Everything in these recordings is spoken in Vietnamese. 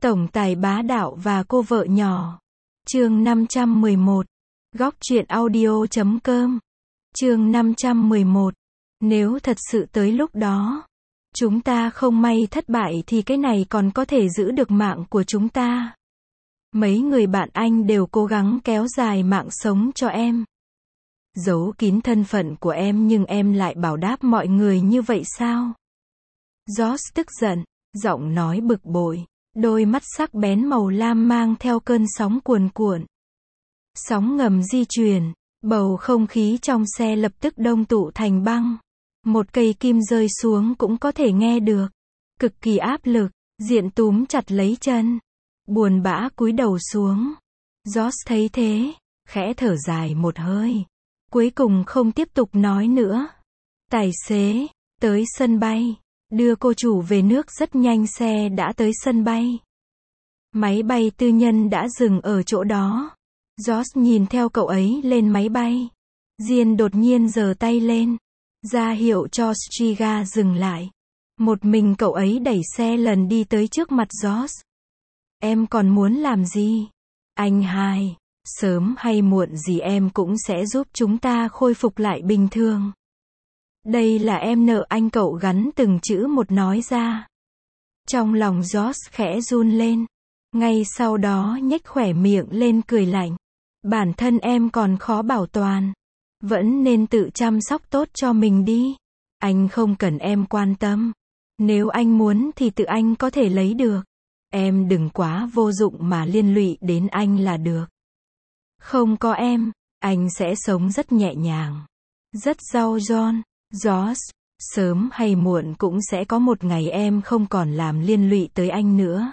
Tổng tài bá đạo và cô vợ nhỏ. Chương 511. Góc truyện audio.com. Chương 511. Nếu thật sự tới lúc đó, chúng ta không may thất bại thì cái này còn có thể giữ được mạng của chúng ta. Mấy người bạn anh đều cố gắng kéo dài mạng sống cho em. Giấu kín thân phận của em nhưng em lại bảo đáp mọi người như vậy sao? Josh tức giận, giọng nói bực bội, đôi mắt sắc bén màu lam mang theo cơn sóng cuồn cuộn. Sóng ngầm di chuyển, bầu không khí trong xe lập tức đông tụ thành băng. Một cây kim rơi xuống cũng có thể nghe được. Cực kỳ áp lực, Diện túm chặt lấy chân. Buồn bã cúi đầu xuống. Josh thấy thế, khẽ thở dài một hơi. Cuối cùng không tiếp tục nói nữa. Tài xế, tới sân bay. Đưa cô chủ về nước rất nhanh, xe đã tới sân bay. Máy bay tư nhân đã dừng ở chỗ đó. Josh nhìn theo cậu ấy lên máy bay. Diên đột nhiên giơ tay lên, ra hiệu cho Striga dừng lại. Một mình cậu ấy đẩy xe lần đi tới trước mặt Josh. Em còn muốn làm gì? Anh hai, sớm hay muộn gì em cũng sẽ giúp chúng ta khôi phục lại bình thường. Đây là em nợ anh, cậu gắn từng chữ một nói ra. Trong lòng Josh khẽ run lên. Ngay sau đó nhếch khóe miệng lên cười lạnh. Bản thân em còn khó bảo toàn. Vẫn nên tự chăm sóc tốt cho mình đi. Anh không cần em quan tâm. Nếu anh muốn thì tự anh có thể lấy được. Em đừng quá vô dụng mà liên lụy đến anh là được. Không có em, anh sẽ sống rất nhẹ nhàng. Rất giàu John. Josh, sớm hay muộn cũng sẽ có một ngày em không còn làm liên lụy tới anh nữa.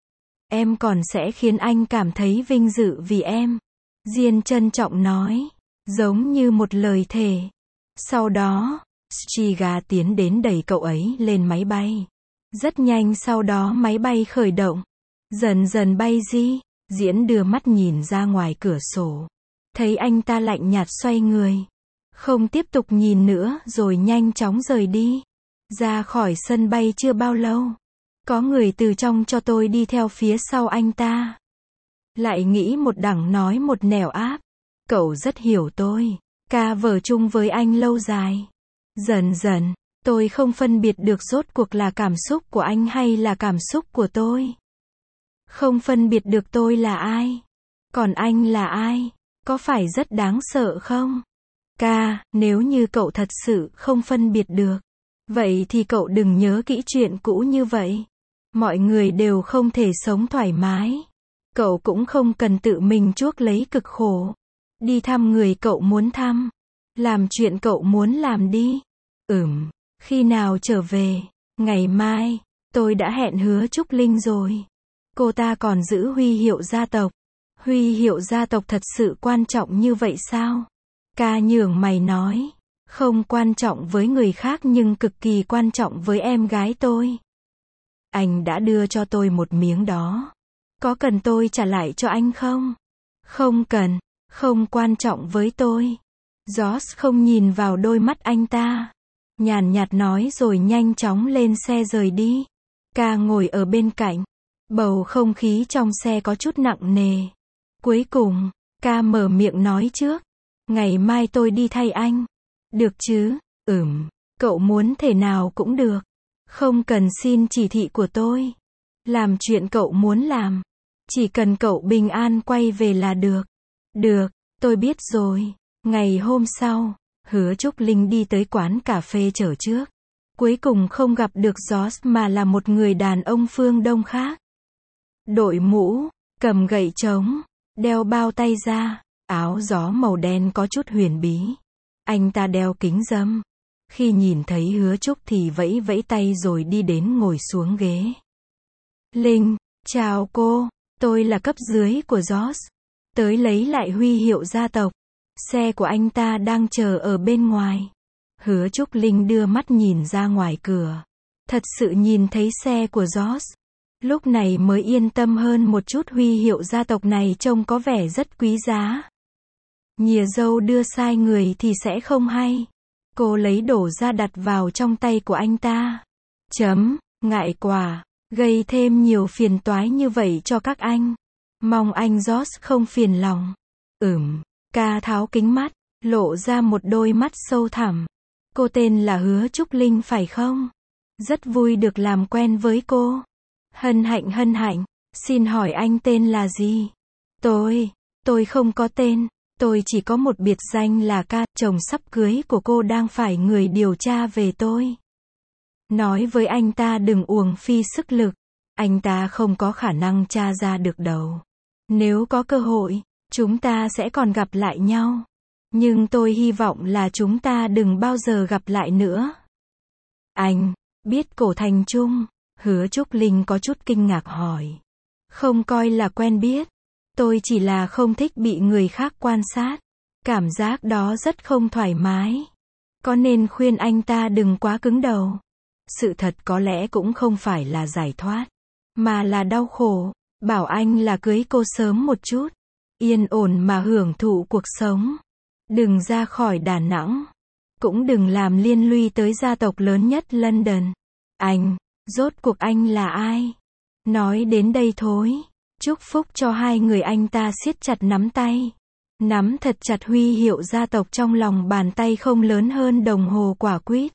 Em còn sẽ khiến anh cảm thấy vinh dự vì em. Diên trân trọng nói, giống như một lời thề. Sau đó, Striga tiến đến đẩy cậu ấy lên máy bay. Rất nhanh sau đó máy bay khởi động. Dần dần bay đi. Diễn đưa mắt nhìn ra ngoài cửa sổ. Thấy anh ta lạnh nhạt xoay người. Không tiếp tục nhìn nữa rồi nhanh chóng rời đi. Ra khỏi sân bay chưa bao lâu. Có người từ trong cho tôi đi theo phía sau anh ta. Lại nghĩ một đằng nói một nẻo áp. Cậu rất hiểu tôi. Ca vợ chung với anh lâu dài. Dần dần, tôi không phân biệt được rốt cuộc là cảm xúc của anh hay là cảm xúc của tôi. Không phân biệt được tôi là ai. Còn anh là ai? Có phải rất đáng sợ không? Ca, nếu như cậu thật sự không phân biệt được, vậy thì cậu đừng nhớ kỹ chuyện cũ như vậy. Mọi người đều không thể sống thoải mái. Cậu cũng không cần tự mình chuốc lấy cực khổ. Đi thăm người cậu muốn thăm. Làm chuyện cậu muốn làm đi. Khi nào trở về? Ngày mai. Tôi đã hẹn hứa Trúc Linh rồi. Cô ta còn giữ huy hiệu gia tộc. Huy hiệu gia tộc thật sự quan trọng như vậy sao? Ca nhướng mày nói. Không quan trọng với người khác nhưng cực kỳ quan trọng với em gái tôi. Anh đã đưa cho tôi một miếng đó. Có cần tôi trả lại cho anh không? Không cần, không quan trọng với tôi. Josh không nhìn vào đôi mắt anh ta. Nhàn nhạt nói rồi nhanh chóng lên xe rời đi. Ca ngồi ở bên cạnh. Bầu không khí trong xe có chút nặng nề. Cuối cùng, Ca mở miệng nói trước. Ngày mai tôi đi thay anh. Được chứ? Cậu muốn thế nào cũng được. Không cần xin chỉ thị của tôi. Làm chuyện cậu muốn làm. Chỉ cần cậu bình an quay về là được. Được, tôi biết rồi. Ngày hôm sau, Hứa Trúc Linh đi tới quán cà phê chở trước. Cuối cùng không gặp được Josh mà là một người đàn ông phương Đông khác. Đội mũ, cầm gậy trống, đeo bao tay ra, áo gió màu đen có chút huyền bí. Anh ta đeo kính râm. Khi nhìn thấy Hứa Trúc thì vẫy vẫy tay rồi đi đến ngồi xuống ghế. Linh, chào cô, tôi là cấp dưới của Josh. Tới lấy lại huy hiệu gia tộc. Xe của anh ta đang chờ ở bên ngoài. Hứa Trúc Linh đưa mắt nhìn ra ngoài cửa. Thật sự nhìn thấy xe của Josh. Lúc này mới yên tâm hơn một chút, huy hiệu gia tộc này trông có vẻ rất quý giá. Nhìa dâu đưa sai người thì sẽ không hay. Cô lấy đổ ra đặt vào trong tay của anh ta. Ngại quá, gây thêm nhiều phiền toái như vậy cho các anh. Mong anh George không phiền lòng. Ca tháo kính mắt, lộ ra một đôi mắt sâu thẳm. Cô tên là Hứa Trúc Linh phải không? Rất vui được làm quen với cô. Hân hạnh. Xin hỏi anh tên là gì? Tôi không có tên. Tôi chỉ có một biệt danh là Ca. Chồng sắp cưới của cô đang phải người điều tra về tôi. Nói với anh ta đừng uổng phí sức lực. Anh ta không có khả năng tra ra được đâu. Nếu có cơ hội, chúng ta sẽ còn gặp lại nhau. Nhưng tôi hy vọng là chúng ta đừng bao giờ gặp lại nữa. Anh biết Cổ Thành Trung? Hứa Trúc Linh có chút kinh ngạc hỏi. Không coi là quen biết. Tôi chỉ là không thích bị người khác quan sát. Cảm giác đó rất không thoải mái. Có nên khuyên anh ta đừng quá cứng đầu. Sự thật có lẽ cũng không phải là giải thoát, mà là đau khổ. Bảo anh là cưới cô sớm một chút. Yên ổn mà hưởng thụ cuộc sống. Đừng ra khỏi Đà Nẵng. Cũng đừng làm liên lụy tới gia tộc lớn nhất London. Anh, rốt cuộc anh là ai? Nói đến đây thôi. Chúc phúc cho hai người. Anh ta siết chặt nắm tay. Nắm thật chặt huy hiệu gia tộc trong lòng bàn tay không lớn hơn đồng hồ quả quýt.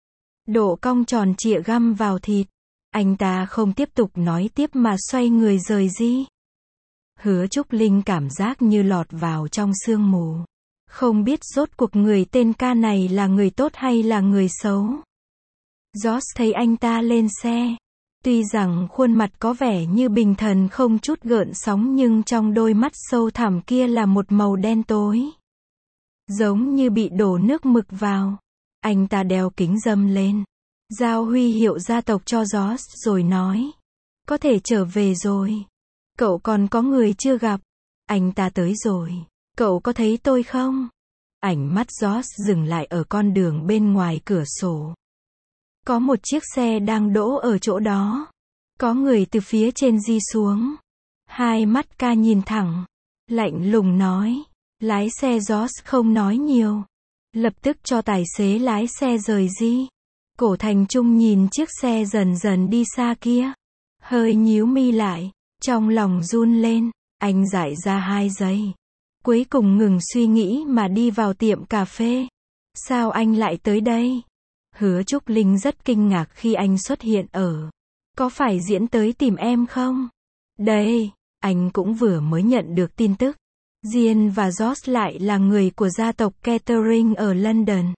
Độ cong tròn trịa găm vào thịt. Anh ta không tiếp tục nói tiếp mà xoay người rời đi. Hứa Trúc Linh cảm giác như lọt vào trong sương mù. Không biết rốt cuộc người tên Ca này là người tốt hay là người xấu. George thấy anh ta lên xe. Tuy rằng khuôn mặt có vẻ như bình thần không chút gợn sóng nhưng trong đôi mắt sâu thẳm kia là một màu đen tối. Giống như bị đổ nước mực vào. Anh ta đeo kính râm lên. Giao huy hiệu gia tộc cho George rồi nói. Có thể trở về rồi. Cậu còn có người chưa gặp. Anh ta tới rồi. Cậu có thấy tôi không? Ánh mắt George dừng lại ở con đường bên ngoài cửa sổ. Có một chiếc xe đang đỗ ở chỗ đó. Có người từ phía trên di xuống. Hai mắt Ca nhìn thẳng. Lạnh lùng nói. Lái xe. George không nói nhiều. Lập tức cho tài xế lái xe rời đi. Cổ Thành Trung nhìn chiếc xe dần dần đi xa kia. Hơi nhíu mi lại. Trong lòng run lên. Anh dại ra 2 giây. Cuối cùng ngừng suy nghĩ mà đi vào tiệm cà phê. Sao anh lại tới đây? Hứa Trúc Linh rất kinh ngạc khi anh xuất hiện ở. Có phải diễn tới tìm em không? Đây, anh cũng vừa mới nhận được tin tức. Diên và George lại là người của gia tộc Catering ở London.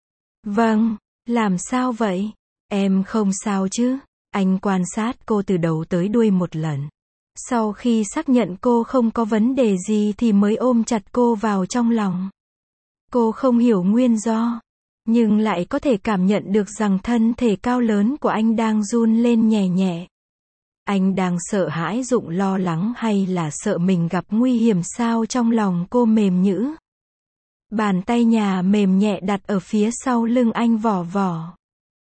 Vâng, làm sao vậy? Em không sao chứ? Anh quan sát cô từ đầu tới đuôi một lần. Sau khi xác nhận cô không có vấn đề gì thì mới ôm chặt cô vào trong lòng. Cô không hiểu nguyên do, nhưng lại có thể cảm nhận được rằng thân thể cao lớn của anh đang run lên nhẹ nhẹ. Anh đang sợ hãi rụng lo lắng hay là sợ mình gặp nguy hiểm sao? Trong lòng cô mềm nhũn. Bàn tay nhà mềm nhẹ đặt ở phía sau lưng anh vỏ vỏ.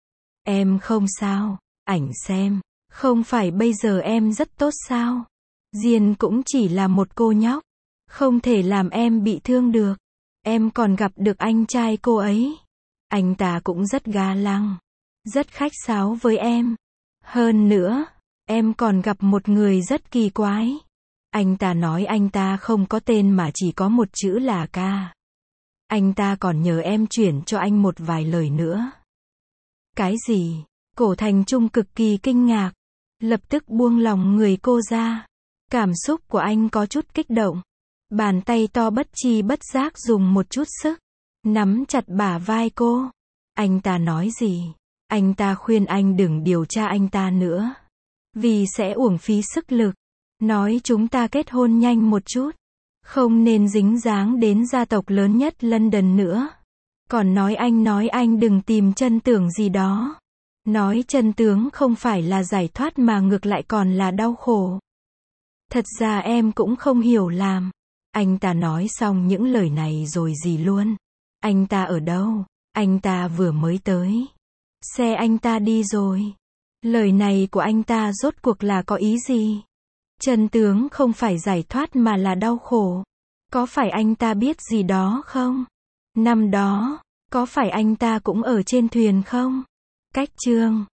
Em không sao, ảnh xem, không phải bây giờ em rất tốt sao? Diên cũng chỉ là một cô nhóc, không thể làm em bị thương được. Em còn gặp được anh trai cô ấy. Anh ta cũng rất ga lăng, rất khách sáo với em. Hơn nữa, em còn gặp một người rất kỳ quái. Anh ta nói anh ta không có tên mà chỉ có một chữ là Ca. Anh ta còn nhờ em chuyển cho anh một vài lời nữa. Cái gì? Cổ Thành Trung cực kỳ kinh ngạc, lập tức buông lỏng người cô ra. Cảm xúc của anh có chút kích động. Bàn tay to bất chi bất giác dùng một chút sức, nắm chặt bả vai cô. Anh ta nói gì? Anh ta khuyên anh đừng điều tra anh ta nữa, vì sẽ uổng phí sức lực. Nói chúng ta kết hôn nhanh một chút, không nên dính dáng đến gia tộc lớn nhất London nữa. Còn nói anh đừng tìm chân tướng gì đó. Nói chân tướng không phải là giải thoát mà ngược lại còn là đau khổ. Thật ra em cũng không hiểu làm. Anh ta nói xong những lời này rồi gì luôn. Anh ta ở đâu? Anh ta vừa mới tới. Xe anh ta đi rồi. Lời này của anh ta rốt cuộc là có ý gì? Chân tướng không phải giải thoát mà là đau khổ. Có phải anh ta biết gì đó không? Năm đó, có phải anh ta cũng ở trên thuyền không? Cách chương